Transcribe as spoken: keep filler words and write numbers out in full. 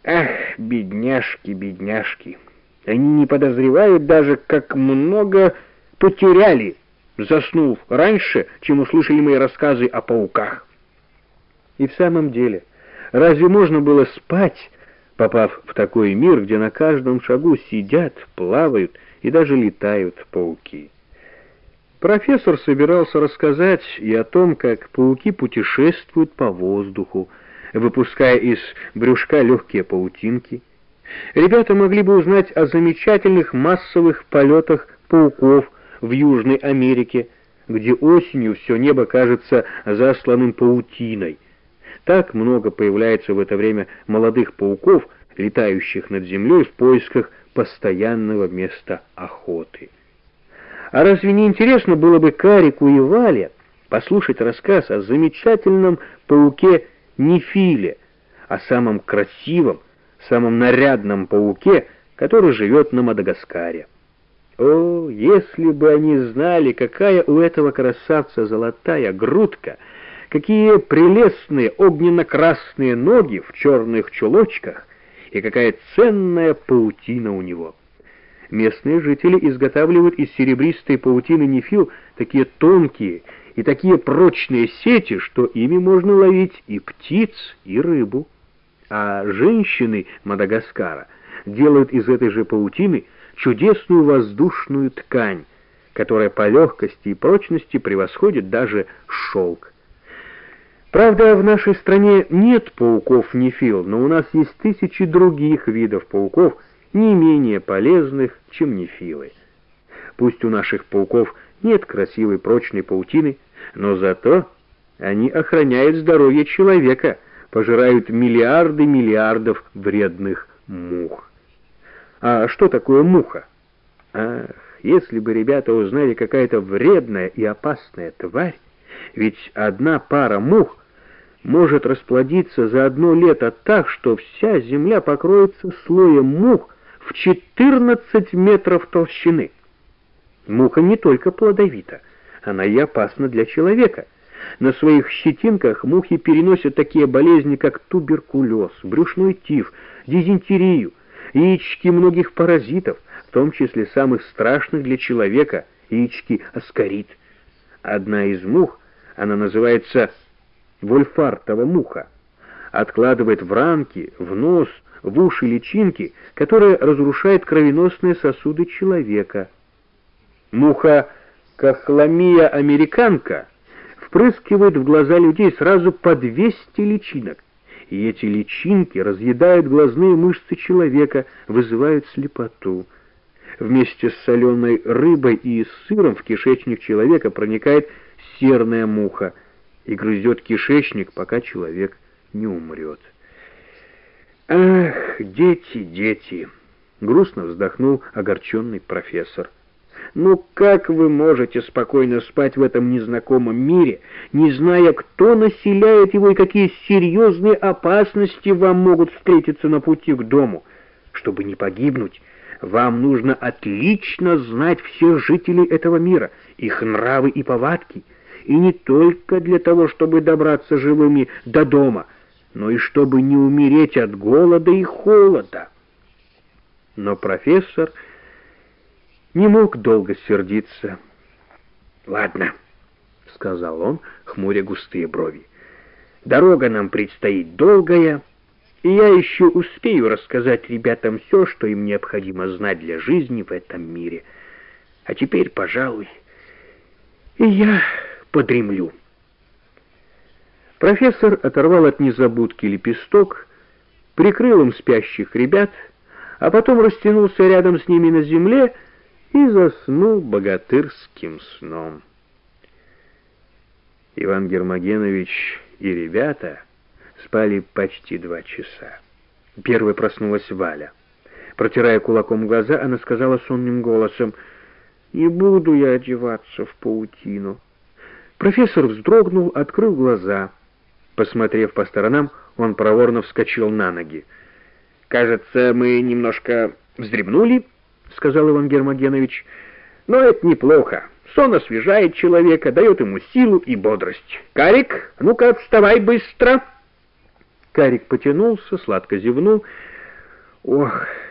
Ах, бедняжки, бедняжки. Они не подозревают даже, как много потеряли, заснув раньше, чем услышали мои рассказы о пауках. И в самом деле, разве можно было спать, попав в такой мир, где на каждом шагу сидят, плавают и даже летают пауки? Профессор собирался рассказать и о том, как пауки путешествуют по воздуху, выпуская из брюшка легкие паутинки. Ребята могли бы узнать о замечательных массовых полетах пауков в Южной Америке, где осенью все небо кажется засланным паутиной. Так много появляется в это время молодых пауков, летающих над землей в поисках постоянного места охоты. А разве не интересно было бы Карику и Вале послушать рассказ о замечательном пауке Нефиле, о самом красивом, самом нарядном пауке, который живет на Мадагаскаре? О, если бы они знали, какая у этого красавца золотая грудка, какие прелестные огненно-красные ноги в черных чулочках и какая ценная паутина у него. Местные жители изготавливают из серебристой паутины нефил такие тонкие и такие прочные сети, что ими можно ловить и птиц, и рыбу. А женщины Мадагаскара делают из этой же паутины чудесную воздушную ткань, которая по легкости и прочности превосходит даже шелк. Правда, в нашей стране нет пауков нефил, но у нас есть тысячи других видов пауков, не менее полезных, чем нефилы. Пусть у наших пауков нет красивой прочной паутины, но зато они охраняют здоровье человека, пожирают миллиарды миллиардов вредных мух. А что такое муха? Ах, если бы ребята узнали, какая-то вредная и опасная тварь, ведь одна пара мух может расплодиться за одно лето так, что вся земля покроется слоем мух в четырнадцать метров толщины. Муха не только плодовита, она и опасна для человека. На своих щетинках мухи переносят такие болезни, как туберкулез, брюшной тиф, дизентерию, яички многих паразитов, в том числе самых страшных для человека, яички аскарид. Одна из мух, она называется вольфартова муха, откладывает в ранки, в нос, в уши личинки, которые разрушают кровеносные сосуды человека. Муха Кахламия американка впрыскивает в глаза людей сразу по двести личинок, и эти личинки разъедают глазные мышцы человека, вызывают слепоту. Вместе с соленой рыбой и сыром в кишечник человека проникает серная муха и грызет кишечник, пока человек не умрет. Ах, дети, дети! Грустно вздохнул огорченный профессор. Ну как вы можете спокойно спать в этом незнакомом мире, не зная, кто населяет его и какие серьезные опасности вам могут встретиться на пути к дому? Чтобы не погибнуть, вам нужно отлично знать всех жителей этого мира, их нравы и повадки, и не только для того, чтобы добраться живыми до дома, но и чтобы не умереть от голода и холода. Но профессор не мог долго сердиться. «Ладно», — сказал он, хмуря густые брови, — «дорога нам предстоит долгая, и я еще успею рассказать ребятам все, что им необходимо знать для жизни в этом мире. А теперь, пожалуй, и я подремлю». Профессор оторвал от незабудки лепесток, прикрыл им спящих ребят, а потом растянулся рядом с ними на земле и заснул богатырским сном. Иван Гермогенович и ребята спали почти два часа. Первой проснулась Валя. Протирая кулаком глаза, она сказала сонным голосом: «Не буду я одеваться в паутину». Профессор вздрогнул, открыл глаза. Посмотрев по сторонам, он проворно вскочил на ноги. «Кажется, мы немножко вздремнули», — сказал Иван Гермогенович. «Но это неплохо. Сон освежает человека, дает ему силу и бодрость. Карик, ну-ка, вставай быстро!» Карик потянулся, сладко зевнул, Ох...